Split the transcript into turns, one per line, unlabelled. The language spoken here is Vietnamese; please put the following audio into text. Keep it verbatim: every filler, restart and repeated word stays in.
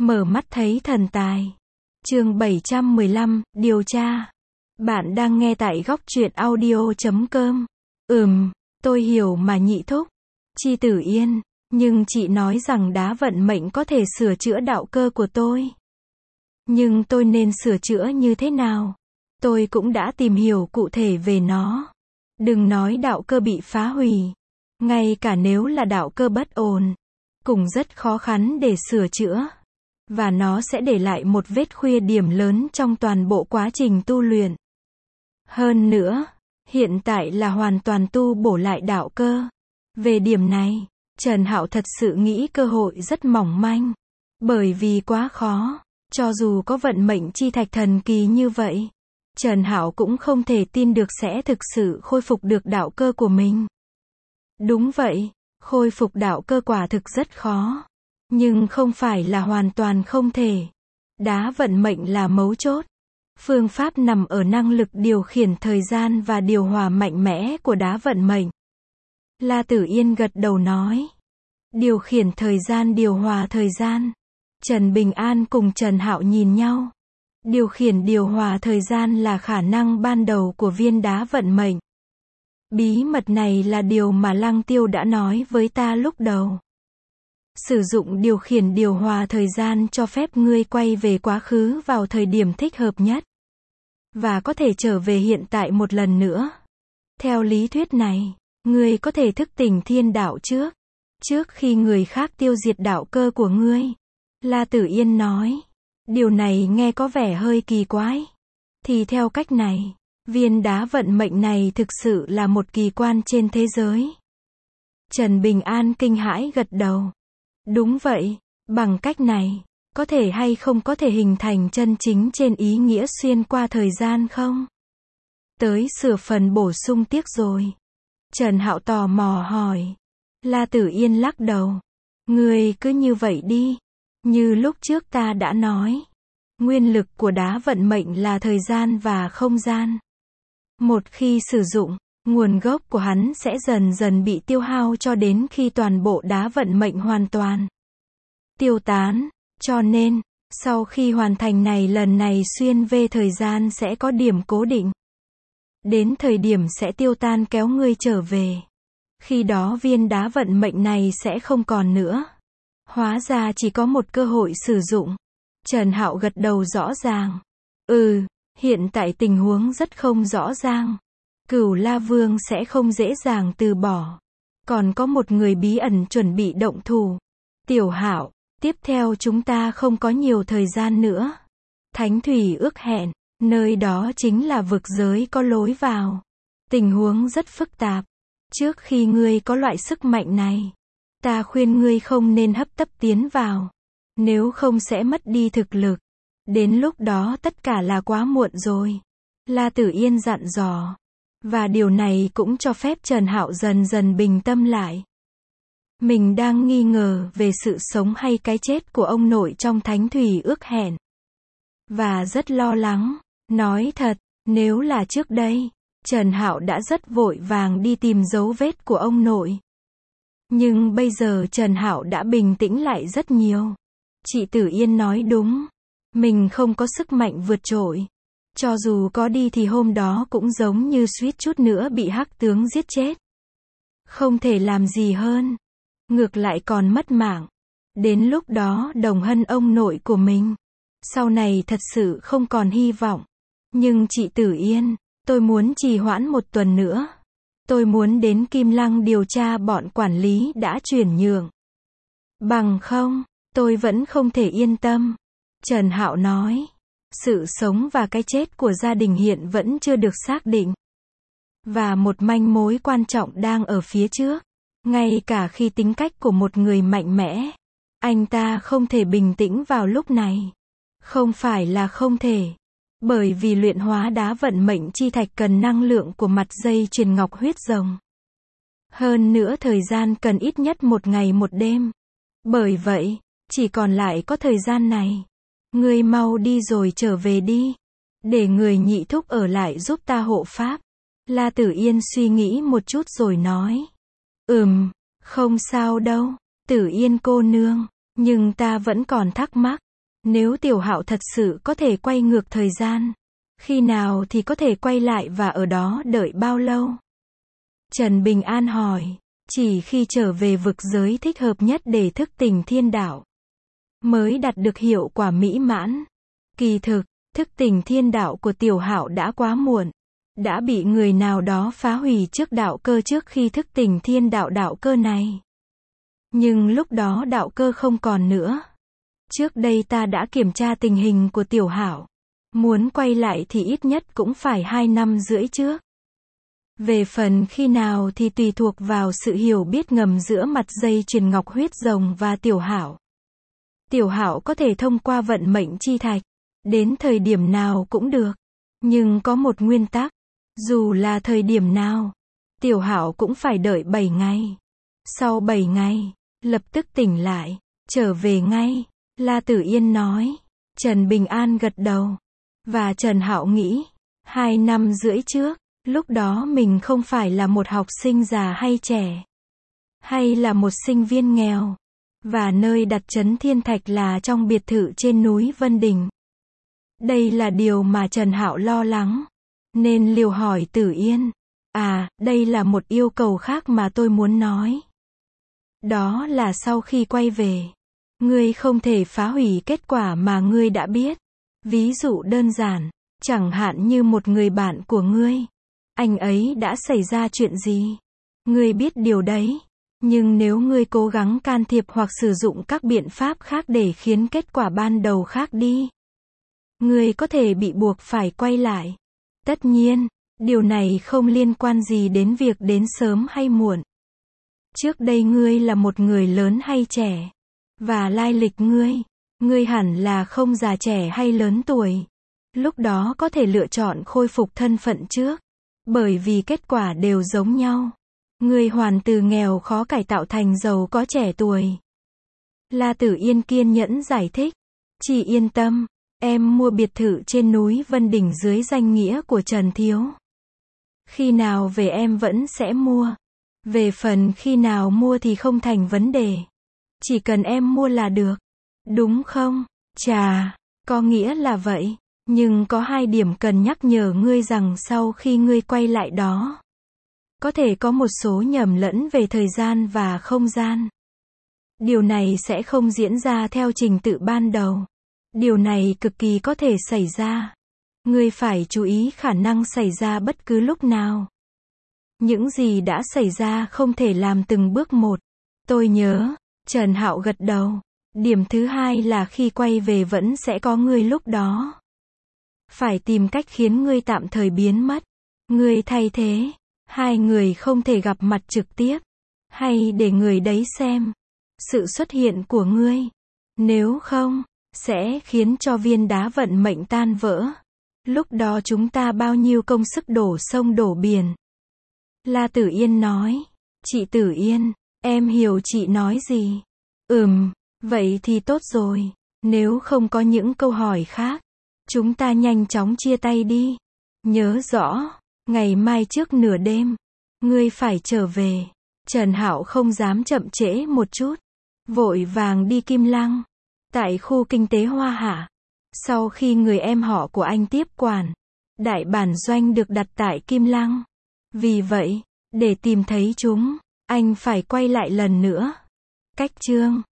Mở mắt thấy thần tài. Chương bảy trăm mười lăm, điều tra. Bạn đang nghe tại góc truyện audio chấm com. Ừm, tôi hiểu mà nhị thúc. Chi Tử Yên, nhưng chị nói rằng đá vận mệnh có thể sửa chữa đạo cơ của tôi. Nhưng tôi nên sửa chữa như thế nào? Tôi cũng đã tìm hiểu cụ thể về nó. Đừng nói đạo cơ bị phá hủy. Ngay cả nếu là đạo cơ bất ổn, cũng rất khó khăn để sửa chữa. Và nó sẽ để lại một vết khuyết điểm lớn trong toàn bộ quá trình tu luyện. Hơn nữa, hiện tại là hoàn toàn tu bổ lại đạo cơ. Về điểm này, Trần Hạo thật sự nghĩ cơ hội rất mỏng manh. Bởi vì quá khó, cho dù có vận mệnh chi thạch thần kỳ như vậy, Trần Hạo cũng không thể tin được sẽ thực sự khôi phục được đạo cơ của mình. Đúng vậy, khôi phục đạo cơ quả thực rất khó. Nhưng không phải là hoàn toàn không thể. Đá vận mệnh là mấu chốt. Phương pháp nằm ở năng lực điều khiển thời gian và điều hòa mạnh mẽ của đá vận mệnh. La Tử Yên gật đầu nói. Điều khiển thời gian, điều hòa thời gian. Trần Bình An cùng Trần Hạo nhìn nhau. Điều khiển điều hòa thời gian là khả năng ban đầu của viên đá vận mệnh. Bí mật này là điều mà Lăng Tiêu đã nói với ta lúc đầu. Sử dụng điều khiển điều hòa thời gian cho phép ngươi quay về quá khứ vào thời điểm thích hợp nhất. Và có thể trở về hiện tại một lần nữa. Theo lý thuyết này, ngươi có thể thức tỉnh thiên đạo trước. Trước khi người khác tiêu diệt đạo cơ của ngươi. La Tử Yên nói. Điều này nghe có vẻ hơi kỳ quái. Thì theo cách này, viên đá vận mệnh này thực sự là một kỳ quan trên thế giới. Trần Bình An kinh hãi gật đầu. Đúng vậy, bằng cách này, có thể hay không có thể hình thành chân chính trên ý nghĩa xuyên qua thời gian không? Tới sửa phần bổ sung tiếc rồi. Trần Hạo tò mò hỏi. La Tử Yên lắc đầu. Ngươi cứ như vậy đi. Như lúc trước ta đã nói. Nguyên lực của đá vận mệnh là thời gian và không gian. Một khi sử dụng, nguồn gốc của hắn sẽ dần dần bị tiêu hao cho đến khi toàn bộ đá vận mệnh hoàn toàn tiêu tán. Cho nên, sau khi hoàn thành này lần này xuyên về thời gian sẽ có điểm cố định. Đến thời điểm sẽ tiêu tan kéo ngươi trở về. Khi đó viên đá vận mệnh này sẽ không còn nữa. Hóa ra chỉ có một cơ hội sử dụng. Trần Hạo gật đầu rõ ràng. Ừ, hiện tại tình huống rất không rõ ràng. Cửu La Vương sẽ không dễ dàng từ bỏ. Còn có một người bí ẩn chuẩn bị động thủ. Tiểu Hạo, tiếp theo chúng ta không có nhiều thời gian nữa. Thánh Thủy ước hẹn, nơi đó chính là vực giới có lối vào. Tình huống rất phức tạp. Trước khi ngươi có loại sức mạnh này, ta khuyên ngươi không nên hấp tấp tiến vào. Nếu không sẽ mất đi thực lực. Đến lúc đó tất cả là quá muộn rồi. La Tử Yên dặn dò. Và điều này cũng cho phép Trần Hạo dần dần bình tâm lại. Mình đang nghi ngờ về sự sống hay cái chết của ông nội trong Thánh Thủy ước hẹn. Và rất lo lắng. Nói thật, nếu là trước đây, Trần Hạo đã rất vội vàng đi tìm dấu vết của ông nội. Nhưng bây giờ Trần Hạo đã bình tĩnh lại rất nhiều. Chị Tử Yên nói đúng. Mình không có sức mạnh vượt trội. Cho dù có đi thì hôm đó cũng giống như suýt chút nữa bị hắc tướng giết chết. Không thể làm gì hơn. Ngược lại còn mất mạng. Đến lúc đó đồng hân ông nội của mình. Sau này thật sự không còn hy vọng. Nhưng chị Tử Yên, tôi muốn trì hoãn một tuần nữa. Tôi muốn đến Kim Lăng điều tra bọn quản lý đã chuyển nhượng. Bằng không, tôi vẫn không thể yên tâm. Trần Hạo nói. Sự sống và cái chết của gia đình hiện vẫn chưa được xác định. Và một manh mối quan trọng đang ở phía trước. Ngay cả khi tính cách của một người mạnh mẽ, anh ta không thể bình tĩnh vào lúc này. Không phải là không thể. Bởi vì luyện hóa đá vận mệnh chi thạch cần năng lượng của mặt dây chuyền ngọc huyết rồng. Hơn nữa thời gian cần ít nhất một ngày một đêm. Bởi vậy, chỉ còn lại có thời gian này. Ngươi mau đi rồi trở về đi. Để người nhị thúc ở lại giúp ta hộ pháp. La Tử Yên suy nghĩ một chút rồi nói. Ừm, không sao đâu, Tử Yên cô nương. Nhưng ta vẫn còn thắc mắc. Nếu Tiểu Hạo thật sự có thể quay ngược thời gian, khi nào thì có thể quay lại và ở đó đợi bao lâu? Trần Bình An hỏi. Chỉ khi trở về vực giới thích hợp nhất để thức tỉnh thiên đạo, mới đạt được hiệu quả mỹ mãn. Kỳ thực, thức tỉnh thiên đạo của Tiểu Hạo đã quá muộn. Đã bị người nào đó phá hủy trước đạo cơ trước khi thức tỉnh thiên đạo đạo cơ này. Nhưng lúc đó đạo cơ không còn nữa. Trước đây ta đã kiểm tra tình hình của Tiểu Hạo. Muốn quay lại thì ít nhất cũng phải hai năm rưỡi trước. Về phần khi nào thì tùy thuộc vào sự hiểu biết ngầm giữa mặt dây chuyền ngọc huyết rồng và Tiểu Hạo. Tiểu Hạo có thể thông qua vận mệnh chi thạch, đến thời điểm nào cũng được. Nhưng có một nguyên tắc, dù là thời điểm nào, Tiểu Hạo cũng phải đợi bảy ngày. Sau bảy ngày, lập tức tỉnh lại, trở về ngay, La Tử Yên nói. Trần Bình An gật đầu. Và Trần Hạo nghĩ, hai năm rưỡi trước, lúc đó mình không phải là một học sinh già hay trẻ, hay là một sinh viên nghèo. Và nơi đặt trấn thiên thạch là trong biệt thự trên núi Vân Đình. Đây là điều mà Trần Hạo lo lắng. Nên liều hỏi Tử Yên. À, đây là một yêu cầu khác mà tôi muốn nói. Đó là sau khi quay về, ngươi không thể phá hủy kết quả mà ngươi đã biết. Ví dụ đơn giản, chẳng hạn như một người bạn của ngươi. Anh ấy đã xảy ra chuyện gì? Ngươi biết điều đấy. Nhưng nếu ngươi cố gắng can thiệp hoặc sử dụng các biện pháp khác để khiến kết quả ban đầu khác đi, ngươi có thể bị buộc phải quay lại. Tất nhiên, điều này không liên quan gì đến việc đến sớm hay muộn. Trước đây ngươi là một người lớn hay trẻ? Và lai lịch ngươi, ngươi hẳn là không già trẻ hay lớn tuổi. Lúc đó có thể lựa chọn khôi phục thân phận trước. Bởi vì kết quả đều giống nhau. Ngươi hoàn từ nghèo khó cải tạo thành giàu có trẻ tuổi. La Tử Yên kiên nhẫn giải thích. Chị yên tâm, em mua biệt thự trên núi Vân Đỉnh dưới danh nghĩa của Trần Thiếu. Khi nào về em vẫn sẽ mua. Về phần khi nào mua thì không thành vấn đề. Chỉ cần em mua là được. Đúng không? Chà, có nghĩa là vậy. Nhưng có hai điểm cần nhắc nhở ngươi rằng sau khi ngươi quay lại đó, có thể có một số nhầm lẫn về thời gian và không gian. Điều này sẽ không diễn ra theo trình tự ban đầu. Điều này cực kỳ có thể xảy ra. Ngươi phải chú ý khả năng xảy ra bất cứ lúc nào. Những gì đã xảy ra không thể làm từng bước một. Tôi nhớ. Trần Hạo gật đầu. Điểm thứ hai là khi quay về vẫn sẽ có ngươi lúc đó. Phải tìm cách khiến ngươi tạm thời biến mất. Ngươi thay thế. Hai người không thể gặp mặt trực tiếp. Hay để người đấy xem sự xuất hiện của ngươi. Nếu không, sẽ khiến cho viên đá vận mệnh tan vỡ. Lúc đó chúng ta bao nhiêu công sức đổ sông đổ biển. La Tử Yên nói. Chị Tử Yên, em hiểu chị nói gì? Ừm, vậy thì tốt rồi. Nếu không có những câu hỏi khác, chúng ta nhanh chóng chia tay đi. Nhớ rõ, ngày mai trước nửa đêm, ngươi phải trở về. Trần Hạo không dám chậm trễ một chút. Vội vàng đi Kim Lăng. Tại khu kinh tế Hoa Hạ. Sau khi người em họ của anh tiếp quản, đại bản doanh được đặt tại Kim Lăng. Vì vậy, để tìm thấy chúng, anh phải quay lại lần nữa. Cách chương